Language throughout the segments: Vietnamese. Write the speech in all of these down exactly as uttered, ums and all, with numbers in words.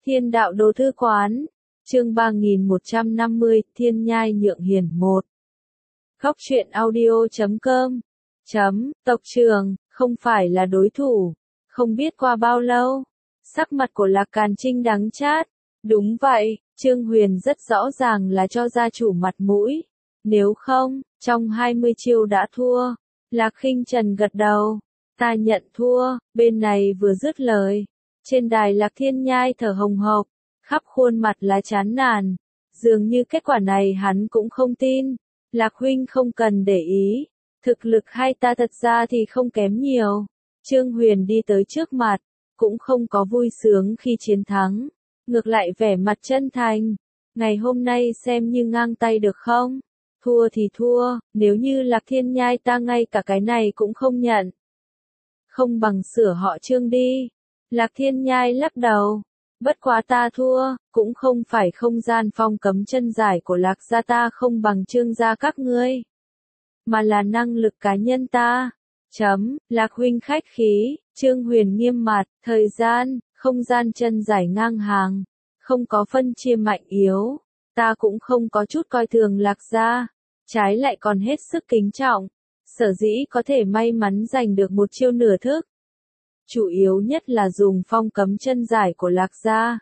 Thiên đạo đồ thư quán, chương ba nghìn một trăm năm mươi, Thiên nhai nhượng hiền một. Góc truyện audio chấm com. Chấm, tộc trưởng, không phải là đối thủ. Không biết qua bao lâu, sắc mặt của Lạc Càn Trinh đắng chát. Đúng vậy, Trương Huyền rất rõ ràng là cho gia chủ mặt mũi. Nếu không, trong hai mươi chiêu đã thua. Lạc Khinh Trần gật đầu. Ta nhận thua, bên này vừa dứt lời. Trên đài Lạc Thiên Nhai thở hồng hộc, khắp khuôn mặt là chán nản. Dường như kết quả này hắn cũng không tin. Lạc huynh không cần để ý. Thực lực hai ta thật ra thì không kém nhiều. Trương Huyền đi tới trước mặt, cũng không có vui sướng khi chiến thắng. Ngược lại vẻ mặt chân thành. Ngày hôm nay xem như ngang tay được không? Thua thì thua, nếu như Lạc Thiên Nhai ta ngay cả cái này cũng không nhận. Không bằng sửa họ Trương đi. Lạc Thiên Nhai lắc đầu. Bất quá ta thua, cũng không phải không gian phong cấm chân giải của Lạc gia ta không bằng Trương gia các ngươi. Mà là năng lực cá nhân ta. Chấm, Lạc huynh khách khí, Trương Huyền nghiêm mặt, thời gian, không gian chân giải ngang hàng. Không có phân chia mạnh yếu. Ta cũng không có chút coi thường Lạc gia. Trái lại còn hết sức kính trọng. Sở dĩ có thể may mắn giành được một chiêu nửa thức. Chủ yếu nhất là dùng phong cấm chân giải của Lạc gia.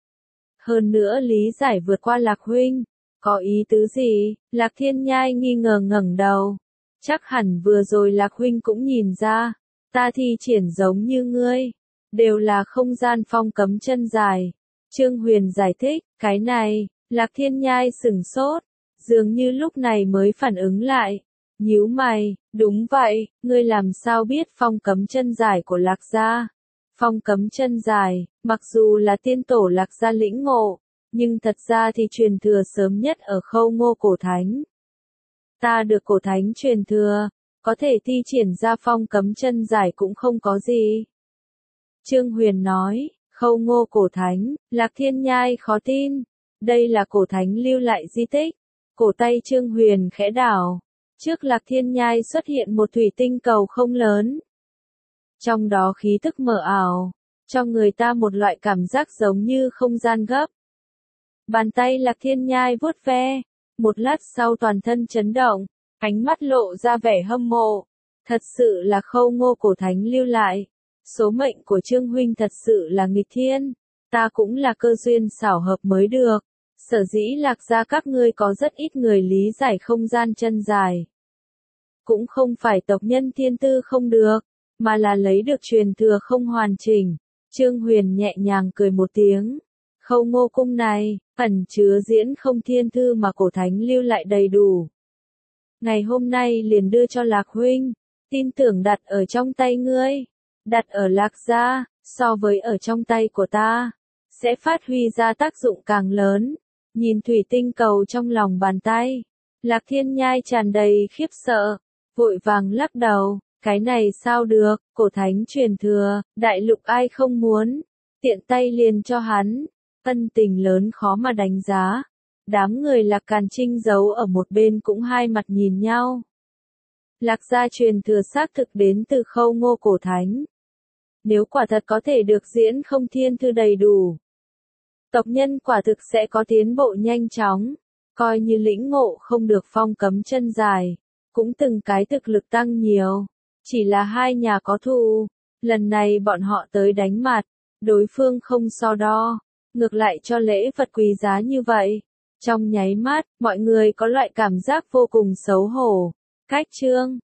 Hơn nữa lý giải vượt qua Lạc huynh. Có ý tứ gì? Lạc Thiên Nhai nghi ngờ ngẩng đầu. Chắc hẳn vừa rồi Lạc huynh cũng nhìn ra. Ta thi triển giống như ngươi. Đều là không gian phong cấm chân dài. Trương Huyền giải thích, cái này, Lạc Thiên Nhai sửng sốt. Dường như lúc này mới phản ứng lại. Nhíu mày, đúng vậy, ngươi làm sao biết phong cấm chân dài của Lạc gia? Phong cấm chân dài, mặc dù là tiên tổ Lạc gia lĩnh ngộ, nhưng thật ra thì truyền thừa sớm nhất ở Khâu Ngô Cổ Thánh. Ta được Cổ Thánh truyền thừa, có thể thi triển ra phong cấm chân dài cũng không có gì. Trương Huyền nói, Khâu Ngô Cổ Thánh, Lạc Thiên Nhai khó tin, đây là Cổ Thánh lưu lại di tích. Cổ tay Trương Huyền khẽ đảo. Trước Lạc Thiên Nhai xuất hiện một thủy tinh cầu không lớn. Trong đó khí tức mờ ảo, cho người ta một loại cảm giác giống như không gian gấp. Bàn tay Lạc Thiên Nhai vuốt ve, một lát sau toàn thân chấn động, ánh mắt lộ ra vẻ hâm mộ. Thật sự là Khâu Ngô Cổ Thánh lưu lại. Số mệnh của Trương huynh thật sự là nghịch thiên, ta cũng là cơ duyên xảo hợp mới được. Sở dĩ Lạc gia các ngươi có rất ít người lý giải không gian chân dài. Cũng không phải tộc nhân thiên tư không được, mà là lấy được truyền thừa không hoàn chỉnh. Trương Huyền nhẹ nhàng cười một tiếng. Khâu Ngô cung này, ẩn chứa diễn không thiên thư mà Cổ Thánh lưu lại đầy đủ. Ngày hôm nay liền đưa cho Lạc huynh, tin tưởng đặt ở trong tay ngươi, đặt ở Lạc gia, so với ở trong tay của ta, sẽ phát huy ra tác dụng càng lớn. Nhìn thủy tinh cầu trong lòng bàn tay, Lạc Thiên Nhai tràn đầy khiếp sợ, vội vàng lắc đầu, cái này sao được, Cổ Thánh truyền thừa, đại lục ai không muốn, tiện tay liền cho hắn, ân tình lớn khó mà đánh giá. Đám người Lạc Càn Trinh giấu ở một bên cũng hai mặt nhìn nhau. Lạc gia truyền thừa xác thực đến từ Khâu Ngô Cổ Thánh. Nếu quả thật có thể được diễn không thiên thư đầy đủ, tộc nhân quả thực sẽ có tiến bộ nhanh chóng, coi như lĩnh ngộ không được phong cấm chân dài, cũng từng cái thực lực tăng nhiều. Chỉ là hai nhà có thù, lần này bọn họ tới đánh mặt, đối phương không so đo, ngược lại cho lễ vật quý giá như vậy. Trong nháy mắt, mọi người có loại cảm giác vô cùng xấu hổ. Cách chương